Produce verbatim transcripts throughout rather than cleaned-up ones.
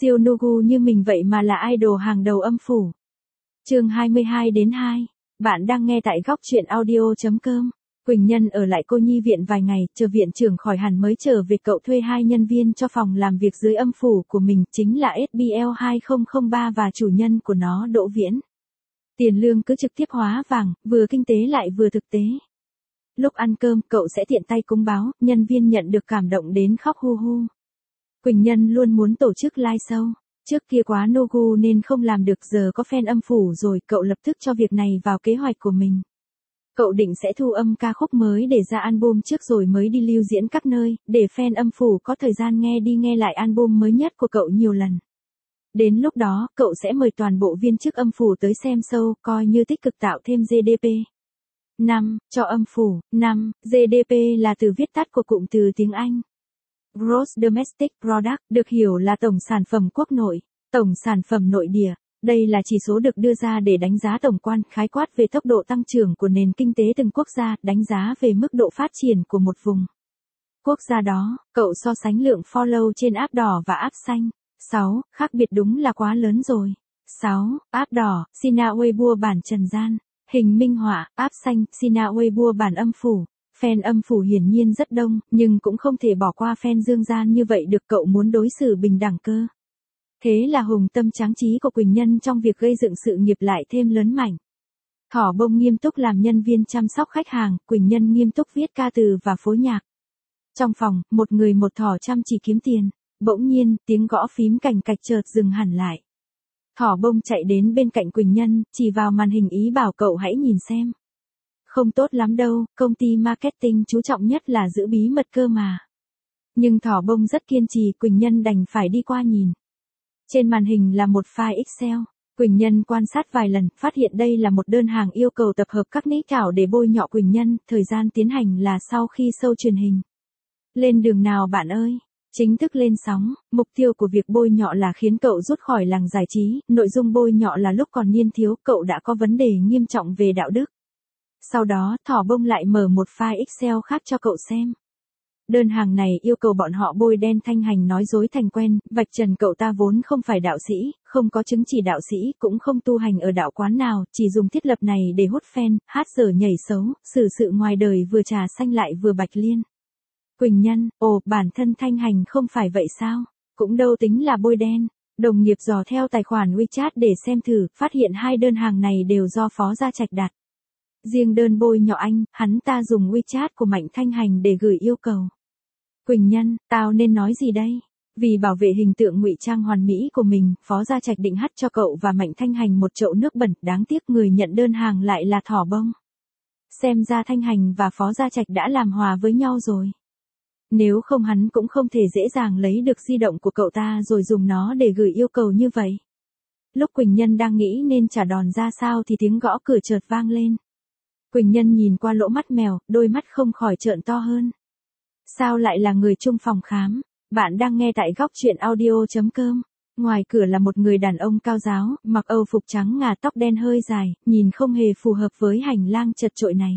Siêu Nugu như mình vậy mà là idol hàng đầu âm phủ. Chương hai mươi hai đến hai. Bạn đang nghe tại góc truyện audio chấm com. Quỳnh Nhân ở lại cô nhi viện vài ngày, chờ viện trưởng khỏi hẳn mới trở về. Cậu thuê hai nhân viên cho phòng làm việc dưới âm phủ của mình, chính là ét bê lờ hai không không ba và chủ nhân của nó Đỗ Viễn. Tiền lương cứ trực tiếp hóa vàng, vừa kinh tế lại vừa thực tế. Lúc ăn cơm, cậu sẽ tiện tay cúng báo, nhân viên nhận được cảm động đến khóc hu hu. Quỳnh Nhân luôn muốn tổ chức live show. Trước kia quá no gu nên không làm được, giờ có fan âm phủ rồi, cậu lập tức cho việc này vào kế hoạch của mình. Cậu định sẽ thu âm ca khúc mới để ra album trước rồi mới đi lưu diễn các nơi, để fan âm phủ có thời gian nghe đi nghe lại album mới nhất của cậu nhiều lần. Đến lúc đó, cậu sẽ mời toàn bộ viên chức âm phủ tới xem show, coi như tích cực tạo thêm giê đê pê. năm. Cho âm phủ. năm. giê đê pê là từ viết tắt của cụm từ tiếng Anh. Gross Domestic Product, được hiểu là tổng sản phẩm quốc nội, tổng sản phẩm nội địa. Đây là chỉ số được đưa ra để đánh giá tổng quan, khái quát về tốc độ tăng trưởng của nền kinh tế từng quốc gia, đánh giá về mức độ phát triển của một vùng quốc gia đó. Cậu so sánh lượng follow trên app đỏ và app xanh. sáu. Khác biệt đúng là quá lớn rồi. sáu. App đỏ, Sina Weibo bản trần gian. Hình minh họa, app xanh, Sina Weibo bản âm phủ. Fan âm phủ hiển nhiên rất đông, nhưng cũng không thể bỏ qua fan dương gian như vậy được, cậu muốn đối xử bình đẳng cơ. Thế là hùng tâm tráng trí của Quỳnh Nhân trong việc gây dựng sự nghiệp lại thêm lớn mạnh. Thỏ Bông nghiêm túc làm nhân viên chăm sóc khách hàng, Quỳnh Nhân nghiêm túc viết ca từ và phối nhạc. Trong phòng, một người một thỏ chăm chỉ kiếm tiền. Bỗng nhiên, tiếng gõ phím cành cạch chợt dừng hẳn lại. Thỏ Bông chạy đến bên cạnh Quỳnh Nhân, chỉ vào màn hình ý bảo cậu hãy nhìn xem. Không tốt lắm đâu, công ty marketing chú trọng nhất là giữ bí mật cơ mà. Nhưng Thỏ Bông rất kiên trì, Quỳnh Nhân đành phải đi qua nhìn. Trên màn hình là một file Excel. Quỳnh Nhân quan sát vài lần, phát hiện đây là một đơn hàng yêu cầu tập hợp các nick ảo để bôi nhọ Quỳnh Nhân, thời gian tiến hành là sau khi show truyền hình. Lên đường nào bạn ơi? Chính thức lên sóng, mục tiêu của việc bôi nhọ là khiến cậu rút khỏi làng giải trí, nội dung bôi nhọ là lúc còn niên thiếu, cậu đã có vấn đề nghiêm trọng về đạo đức. Sau đó, Thỏ Bông lại mở một file Excel khác cho cậu xem. Đơn hàng này yêu cầu bọn họ bôi đen Thanh Hành nói dối thành quen, vạch trần cậu ta vốn không phải đạo sĩ, không có chứng chỉ đạo sĩ, cũng không tu hành ở đạo quán nào, chỉ dùng thiết lập này để hút fan, hát dở nhảy xấu, xử sự ngoài đời vừa trà xanh lại vừa bạch liên. Quỳnh Nhân, ồ, bản thân Thanh Hành không phải vậy sao? Cũng đâu tính là bôi đen. Đồng nghiệp dò theo tài khoản WeChat để xem thử, phát hiện hai đơn hàng này đều do Phó Gia Trạch đặt. Riêng đơn bôi nhọ anh, hắn ta dùng WeChat của Mạnh Thanh Hành để gửi yêu cầu. Quỳnh Nhân, tao nên nói gì đây? Vì bảo vệ hình tượng ngụy trang hoàn mỹ của mình, Phó Gia Trạch định hắt cho cậu và Mạnh Thanh Hành một chậu nước bẩn, đáng tiếc người nhận đơn hàng lại là Thỏ Bông. Xem ra Thanh Hành và Phó Gia Trạch đã làm hòa với nhau rồi. Nếu không hắn cũng không thể dễ dàng lấy được di động của cậu ta rồi dùng nó để gửi yêu cầu như vậy. Lúc Quỳnh Nhân đang nghĩ nên trả đòn ra sao thì tiếng gõ cửa chợt vang lên. Quỳnh Nhân nhìn qua lỗ mắt mèo, đôi mắt không khỏi trợn to hơn. Sao lại là người chung phòng khám? Bạn đang nghe tại góc truyện audio chấm com. Ngoài cửa là một người đàn ông cao ráo, mặc âu phục trắng ngà, tóc đen hơi dài, nhìn không hề phù hợp với hành lang chật chội này.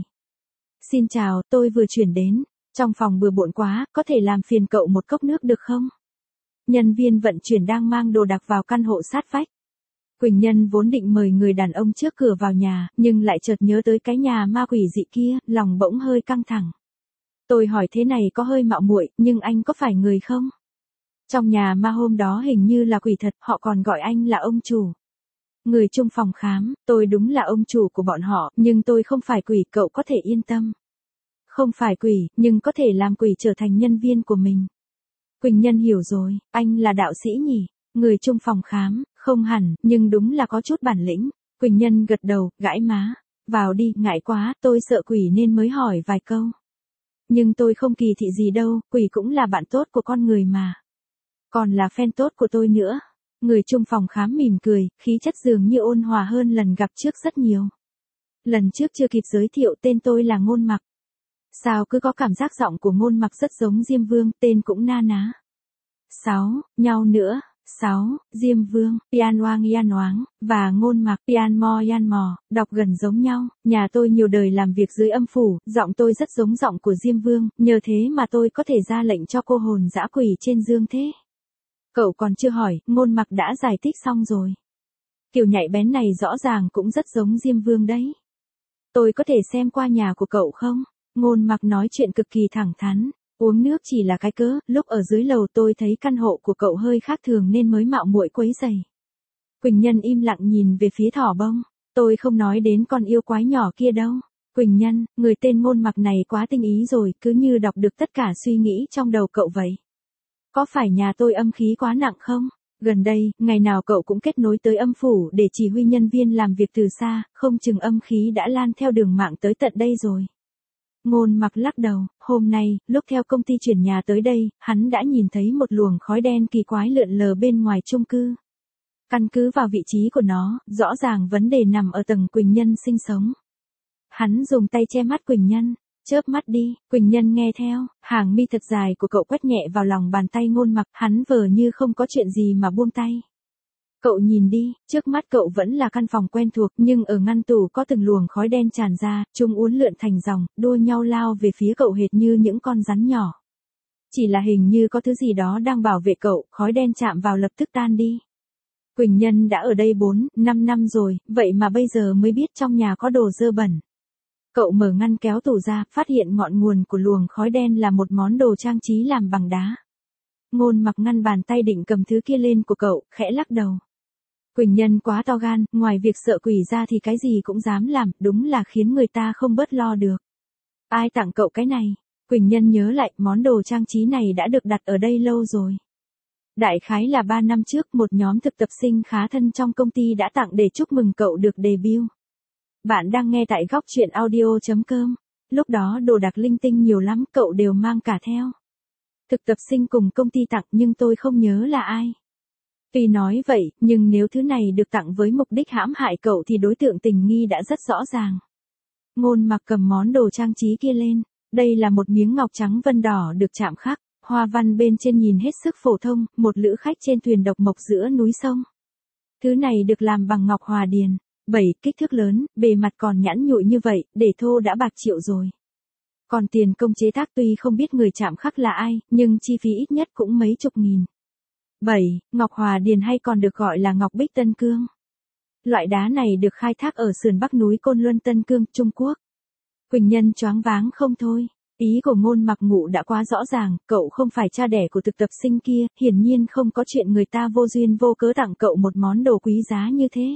Xin chào, tôi vừa chuyển đến. Trong phòng bừa bộn quá, có thể làm phiền cậu một cốc nước được không? Nhân viên vận chuyển đang mang đồ đạc vào căn hộ sát vách. Quỳnh Nhân vốn định mời người đàn ông trước cửa vào nhà, nhưng lại chợt nhớ tới cái nhà ma quỷ dị kia, lòng bỗng hơi căng thẳng. Tôi hỏi thế này có hơi mạo muội, nhưng anh có phải người không? Trong nhà ma hôm đó hình như là quỷ thật, họ còn gọi anh là ông chủ. Người chung phòng khám, tôi đúng là ông chủ của bọn họ, nhưng tôi không phải quỷ, cậu có thể yên tâm. Không phải quỷ, nhưng có thể làm quỷ trở thành nhân viên của mình. Quỳnh Nhân hiểu rồi, anh là đạo sĩ nhỉ? Người chung phòng khám, không hẳn, nhưng đúng là có chút bản lĩnh. Quỳnh Nhân gật đầu, gãi má. Vào đi, ngại quá, tôi sợ quỷ nên mới hỏi vài câu. Nhưng tôi không kỳ thị gì đâu, quỷ cũng là bạn tốt của con người mà. Còn là fan tốt của tôi nữa. Người chung phòng khám mỉm cười, khí chất dường như ôn hòa hơn lần gặp trước rất nhiều. Lần trước chưa kịp giới thiệu tên tôi là Ngôn Mặc. Sao cứ có cảm giác giọng của Ngôn Mặc rất giống Diêm Vương, tên cũng na ná. sáu. Nhau nữa. sáu. Diêm Vương, Pian Oang Yan Oáng, và Ngôn Mặc, Pian Mo Yan Mò, đọc gần giống nhau. Nhà tôi nhiều đời làm việc dưới âm phủ, giọng tôi rất giống giọng của Diêm Vương, nhờ thế mà tôi có thể ra lệnh cho cô hồn dã quỷ trên dương thế. Cậu còn chưa hỏi, Ngôn Mặc đã giải thích xong rồi. Kiểu nhạy bén này rõ ràng cũng rất giống Diêm Vương đấy. Tôi có thể xem qua nhà của cậu không? Ngôn Mặc nói chuyện cực kỳ thẳng thắn. Uống nước chỉ là cái cớ, lúc ở dưới lầu tôi thấy căn hộ của cậu hơi khác thường nên mới mạo muội quấy rầy. Quỳnh Nhân im lặng nhìn về phía thỏ bông. Tôi không nói đến con yêu quái nhỏ kia đâu. Quỳnh Nhân, người tên Ngôn Mặc này quá tinh ý rồi, cứ như đọc được tất cả suy nghĩ trong đầu cậu vậy. Có phải nhà tôi âm khí quá nặng không? Gần đây, ngày nào cậu cũng kết nối tới âm phủ để chỉ huy nhân viên làm việc từ xa, không chừng âm khí đã lan theo đường mạng tới tận đây rồi. Ngôn Mặc lắc đầu, hôm nay, lúc theo công ty chuyển nhà tới đây, hắn đã nhìn thấy một luồng khói đen kỳ quái lượn lờ bên ngoài chung cư. Căn cứ vào vị trí của nó, rõ ràng vấn đề nằm ở tầng Quỳnh Nhân sinh sống. Hắn dùng tay che mắt Quỳnh Nhân, chớp mắt đi, Quỳnh Nhân nghe theo, hàng mi thật dài của cậu quét nhẹ vào lòng bàn tay Ngôn Mặc, hắn vờ như không có chuyện gì mà buông tay. Cậu nhìn đi, trước mắt cậu vẫn là căn phòng quen thuộc, nhưng ở ngăn tủ có từng luồng khói đen tràn ra, chúng uốn lượn thành dòng, đua nhau lao về phía cậu hệt như những con rắn nhỏ. Chỉ là hình như có thứ gì đó đang bảo vệ cậu, khói đen chạm vào lập tức tan đi. Quỳnh Nhân đã ở đây bốn, năm năm rồi, vậy mà bây giờ mới biết trong nhà có đồ dơ bẩn. Cậu mở ngăn kéo tủ ra, phát hiện ngọn nguồn của luồng khói đen là một món đồ trang trí làm bằng đá. Ngôn Mặc ngăn bàn tay định cầm thứ kia lên của cậu, khẽ lắc đầu. Quỳnh Nhân quá to gan, ngoài việc sợ quỷ ra thì cái gì cũng dám làm, đúng là khiến người ta không bớt lo được. Ai tặng cậu cái này? Quỳnh Nhân nhớ lại, món đồ trang trí này đã được đặt ở đây lâu rồi. Đại khái là ba năm trước, một nhóm thực tập sinh khá thân trong công ty đã tặng để chúc mừng cậu được debut. Bạn đang nghe tại góc truyện audio chấm com. Lúc đó đồ đạc linh tinh nhiều lắm, cậu đều mang cả theo. Thực tập sinh cùng công ty tặng nhưng tôi không nhớ là ai. Tuy nói vậy, nhưng nếu thứ này được tặng với mục đích hãm hại cậu thì đối tượng tình nghi đã rất rõ ràng. Ngôn Mặc cầm món đồ trang trí kia lên. Đây là một miếng ngọc trắng vân đỏ được chạm khắc, hoa văn bên trên nhìn hết sức phổ thông, một lữ khách trên thuyền độc mộc giữa núi sông. Thứ này được làm bằng ngọc hòa điền. Bảy, kích thước lớn, bề mặt còn nhẵn nhụi như vậy, để thô đã bạc triệu rồi. Còn tiền công chế tác tuy không biết người chạm khắc là ai, nhưng chi phí ít nhất cũng mấy chục nghìn. bảy. Ngọc hòa điền hay còn được gọi là ngọc bích Tân Cương. Loại đá này được khai thác ở sườn bắc núi Côn Luân Tân Cương, Trung Quốc. Quỳnh Nhân choáng váng không thôi. Ý của Ngôn Mặc Ngụ đã quá rõ ràng, cậu không phải cha đẻ của thực tập sinh kia, hiển nhiên không có chuyện người ta vô duyên vô cớ tặng cậu một món đồ quý giá như thế.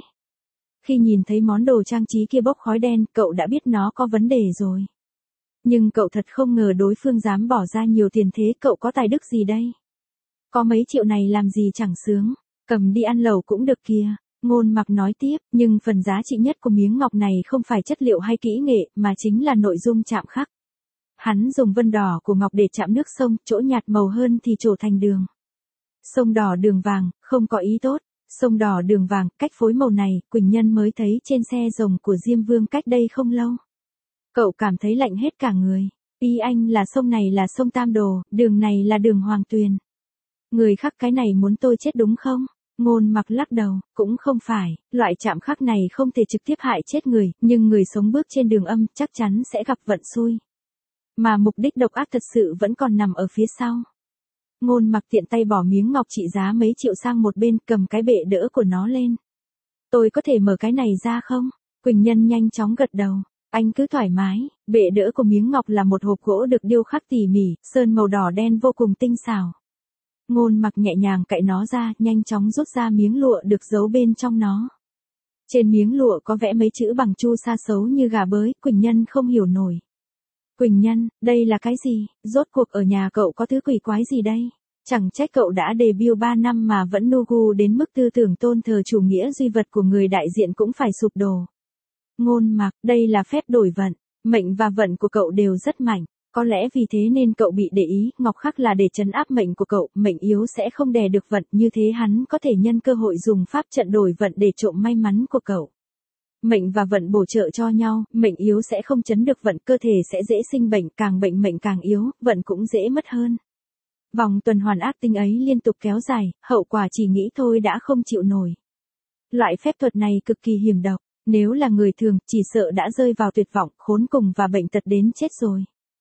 Khi nhìn thấy món đồ trang trí kia bốc khói đen, cậu đã biết nó có vấn đề rồi. Nhưng cậu thật không ngờ đối phương dám bỏ ra nhiều tiền thế, cậu có tài đức gì đây? Có mấy triệu này làm gì chẳng sướng, cầm đi ăn lẩu cũng được kìa. Ngôn Mặc nói tiếp, nhưng phần giá trị nhất của miếng ngọc này không phải chất liệu hay kỹ nghệ, mà chính là nội dung chạm khắc. Hắn dùng vân đỏ của ngọc để chạm nước sông, chỗ nhạt màu hơn thì trổ thành đường. Sông đỏ đường vàng, không có ý tốt. Sông đỏ đường vàng, cách phối màu này, Quỳnh Nhân mới thấy trên xe rồng của Diêm Vương cách đây không lâu. Cậu cảm thấy lạnh hết cả người. Ý anh là sông này là sông Tam Đồ, đường này là đường Hoàng Tuyền. Người khắc cái này muốn tôi chết đúng không? Ngôn Mặc lắc đầu, cũng không phải, loại chạm khắc này không thể trực tiếp hại chết người, nhưng người sống bước trên đường âm chắc chắn sẽ gặp vận xui. Mà mục đích độc ác thật sự vẫn còn nằm ở phía sau. Ngôn Mặc tiện tay bỏ miếng ngọc trị giá mấy triệu sang một bên, cầm cái bệ đỡ của nó lên. Tôi có thể mở cái này ra không? Quỳnh Nhân nhanh chóng gật đầu. Anh cứ thoải mái, bệ đỡ của miếng ngọc là một hộp gỗ được điêu khắc tỉ mỉ, sơn màu đỏ đen vô cùng tinh xảo. Ngôn Mặc nhẹ nhàng cạy nó ra, nhanh chóng rút ra miếng lụa được giấu bên trong nó. Trên miếng lụa có vẽ mấy chữ bằng chu sa xấu như gà bới, Quỳnh Nhân không hiểu nổi. Quỳnh Nhân, đây là cái gì? Rốt cuộc ở nhà cậu có thứ quỷ quái gì đây? Chẳng trách cậu đã debut ba năm mà vẫn nu gu đến mức tư tưởng tôn thờ chủ nghĩa duy vật của người đại diện cũng phải sụp đổ. Ngôn Mặc, đây là phép đổi vận, mệnh và vận của cậu đều rất mạnh. Có lẽ vì thế nên cậu bị để ý, ngọc khắc là để trấn áp mệnh của cậu, mệnh yếu sẽ không đè được vận, như thế hắn có thể nhân cơ hội dùng pháp trận đổi vận để trộm may mắn của cậu. Mệnh và vận bổ trợ cho nhau, mệnh yếu sẽ không chấn được vận, cơ thể sẽ dễ sinh bệnh, càng bệnh mệnh càng yếu, vận cũng dễ mất hơn. Vòng tuần hoàn ác tinh ấy liên tục kéo dài, hậu quả chỉ nghĩ thôi đã không chịu nổi. Loại phép thuật này cực kỳ hiểm độc, nếu là người thường, chỉ sợ đã rơi vào tuyệt vọng, khốn cùng và bệnh tật đến chết rồi.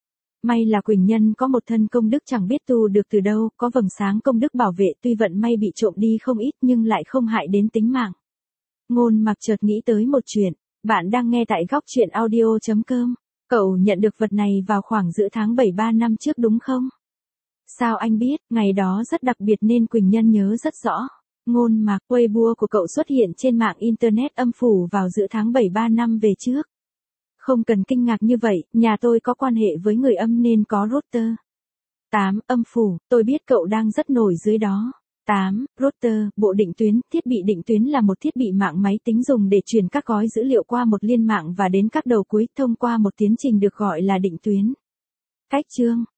May là Quỳnh Nhân có một thân công đức chẳng biết tu được từ đâu, có vầng sáng công đức bảo vệ, tuy vận may bị trộm đi không ít nhưng lại không hại đến tính mạng. Ngôn Mặc chợt nghĩ tới một chuyện, bạn đang nghe tại góc chuyện audio chấm com. Cậu nhận được vật này vào khoảng giữa tháng bảy ba năm trước đúng không? Sao anh biết, ngày đó rất đặc biệt nên Quỳnh Nhân nhớ rất rõ. Ngôn Mặc, Weibo của cậu xuất hiện trên mạng Internet âm phủ vào giữa tháng bảy ba năm về trước. Không cần kinh ngạc như vậy, nhà tôi có quan hệ với người âm nên có router. tám. Âm phủ, tôi biết cậu đang rất nổi dưới đó. tám. Router, bộ định tuyến. Thiết bị định tuyến là một thiết bị mạng máy tính dùng để truyền các gói dữ liệu qua một liên mạng và đến các đầu cuối thông qua một tiến trình được gọi là định tuyến. Cách chương